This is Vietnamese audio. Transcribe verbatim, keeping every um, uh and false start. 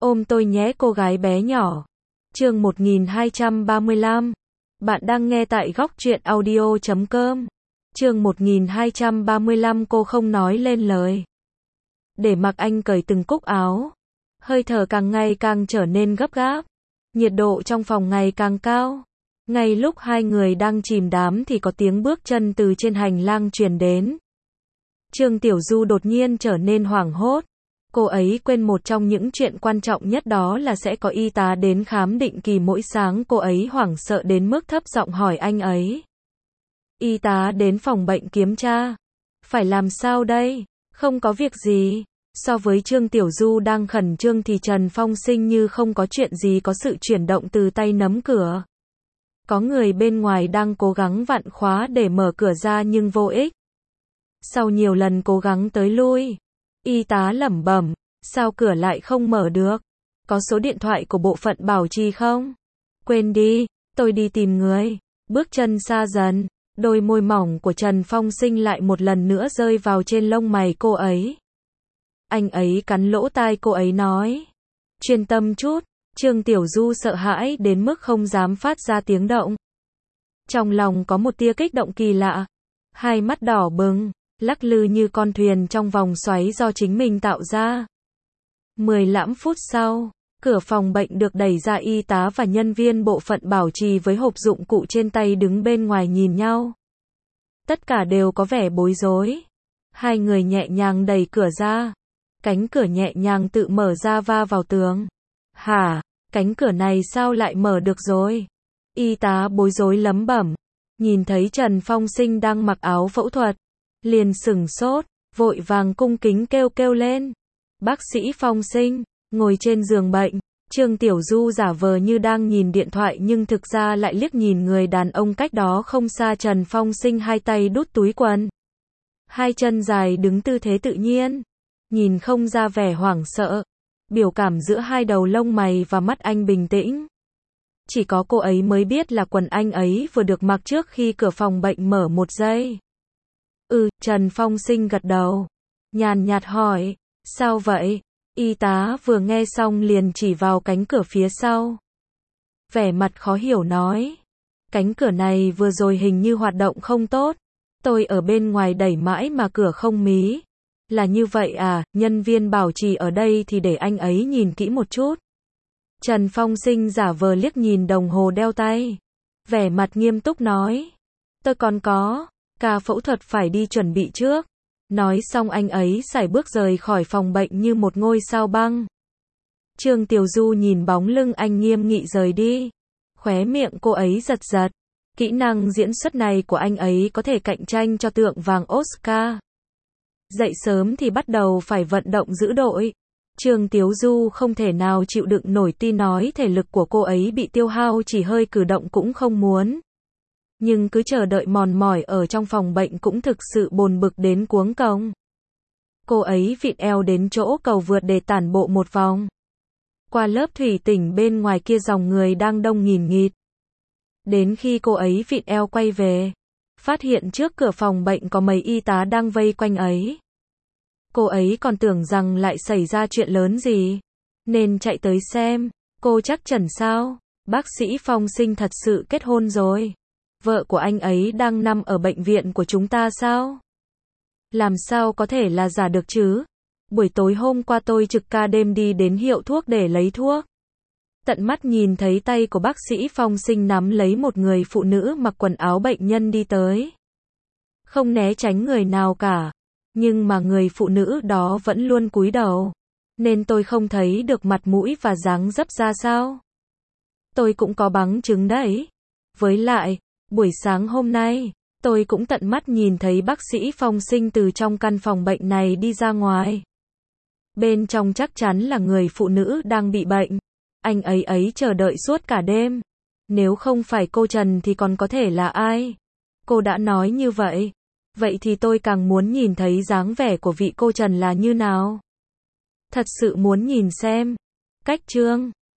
Ôm tôi nhé cô gái bé nhỏ. Chương một nghìn hai trăm ba mươi lăm. Bạn đang nghe tại góc truyện audio chấm com. Chương một nghìn hai trăm ba mươi lăm cô không nói lên lời. Để mặc anh cởi từng cúc áo. Hơi thở càng ngày càng trở nên gấp gáp. Nhiệt độ trong phòng ngày càng cao. Ngay lúc hai người đang chìm đắm thì có tiếng bước chân từ trên hành lang truyền đến. Trương Tiểu Du đột nhiên trở nên hoảng hốt. Cô ấy quên một trong những chuyện quan trọng nhất, đó là sẽ có y tá đến khám định kỳ mỗi sáng. Cô ấy hoảng sợ đến mức thấp giọng hỏi anh ấy. Y tá đến phòng bệnh kiểm tra. Phải làm sao đây? Không có việc gì. So với Trương Tiểu Du đang khẩn trương thì Trần Phong Sinh như không có chuyện gì, có sự chuyển động từ tay nắm cửa. Có người bên ngoài đang cố gắng vặn khóa để mở cửa ra nhưng vô ích. Sau nhiều lần cố gắng tới lui, y tá lẩm bẩm, sao cửa lại không mở được? Có số điện thoại của bộ phận bảo trì không? Quên đi, tôi đi tìm người. Bước chân xa dần, đôi môi mỏng của Trần Phong Sinh lại một lần nữa rơi vào trên lông mày cô ấy. Anh ấy cắn lỗ tai cô ấy nói. Chuyên tâm chút. Trương Tiểu Du sợ hãi đến mức không dám phát ra tiếng động. Trong lòng có một tia kích động kỳ lạ. Hai mắt đỏ bừng, lắc lư như con thuyền trong vòng xoáy do chính mình tạo ra. Mười lăm phút sau, cửa phòng bệnh được đẩy ra, y tá và nhân viên bộ phận bảo trì với hộp dụng cụ trên tay đứng bên ngoài nhìn nhau. Tất cả đều có vẻ bối rối. Hai người nhẹ nhàng đẩy cửa ra. Cánh cửa nhẹ nhàng tự mở ra va vào tường. Hả? Cánh cửa này sao lại mở được rồi? Y tá bối rối lẩm bẩm. Nhìn thấy Trần Phong Sinh đang mặc áo phẫu thuật, liền sửng sốt, vội vàng cung kính kêu kêu lên. Bác sĩ Phong Sinh, ngồi trên giường bệnh. Trương Tiểu Du giả vờ như đang nhìn điện thoại nhưng thực ra lại liếc nhìn người đàn ông cách đó không xa. Trần Phong Sinh hai tay đút túi quần, hai chân dài đứng tư thế tự nhiên, nhìn không ra vẻ hoảng sợ. Biểu cảm giữa hai đầu lông mày và mắt anh bình tĩnh. Chỉ có cô ấy mới biết là quần anh ấy vừa được mặc trước khi cửa phòng bệnh mở một giây. Ừ, Trần Phong Sinh gật đầu. Nhàn nhạt hỏi, sao vậy? Y tá vừa nghe xong liền chỉ vào cánh cửa phía sau. Vẻ mặt khó hiểu nói. Cánh cửa này vừa rồi hình như hoạt động không tốt. Tôi ở bên ngoài đẩy mãi mà cửa không mí. Là như vậy à? Nhân viên bảo trì ở đây thì để anh ấy nhìn kỹ một chút. Trần Phong Sinh giả vờ liếc nhìn đồng hồ đeo tay. Vẻ mặt nghiêm túc nói. Tôi còn có ca phẫu thuật phải đi chuẩn bị trước. Nói xong anh ấy sải bước rời khỏi phòng bệnh như một ngôi sao băng. Trương Tiểu Du nhìn bóng lưng anh nghiêm nghị rời đi. Khóe miệng cô ấy giật giật. Kỹ năng diễn xuất này của anh ấy có thể cạnh tranh cho tượng vàng Oscar. Dậy sớm thì bắt đầu phải vận động giữ đội. Trương Tiểu Du không thể nào chịu đựng nổi, tin nói thể lực của cô ấy bị tiêu hao, chỉ hơi cử động cũng không muốn. Nhưng cứ chờ đợi mòn mỏi ở trong phòng bệnh cũng thực sự bồn bực đến cuống cong. Cô ấy vịn eo đến chỗ cầu vượt để tản bộ một vòng. Qua lớp thủy tinh bên ngoài kia dòng người đang đông nghìn nghịt. Đến khi cô ấy vịn eo quay về, phát hiện trước cửa phòng bệnh có mấy y tá đang vây quanh ấy. Cô ấy còn tưởng rằng lại xảy ra chuyện lớn gì, nên chạy tới xem. Cô chắc chắn sao? Bác sĩ Phong Sinh thật sự kết hôn rồi. Vợ của anh ấy đang nằm ở bệnh viện của chúng ta sao? Làm sao có thể là giả được chứ? Buổi tối hôm qua tôi trực ca đêm đi đến hiệu thuốc để lấy thuốc. Tận mắt nhìn thấy tay của bác sĩ Phong Sinh nắm lấy một người phụ nữ mặc quần áo bệnh nhân đi tới. Không né tránh người nào cả. Nhưng mà người phụ nữ đó vẫn luôn cúi đầu. Nên tôi không thấy được mặt mũi và dáng dấp ra sao. Tôi cũng có bằng chứng đấy. Với lại, buổi sáng hôm nay, tôi cũng tận mắt nhìn thấy bác sĩ Phong Sinh từ trong căn phòng bệnh này đi ra ngoài. Bên trong chắc chắn là người phụ nữ đang bị bệnh. Anh ấy ấy chờ đợi suốt cả đêm. Nếu không phải cô Trần thì còn có thể là ai? Cô đã nói như vậy. Vậy thì tôi càng muốn nhìn thấy dáng vẻ của vị cô Trần là như nào. Thật sự muốn nhìn xem. Cách chương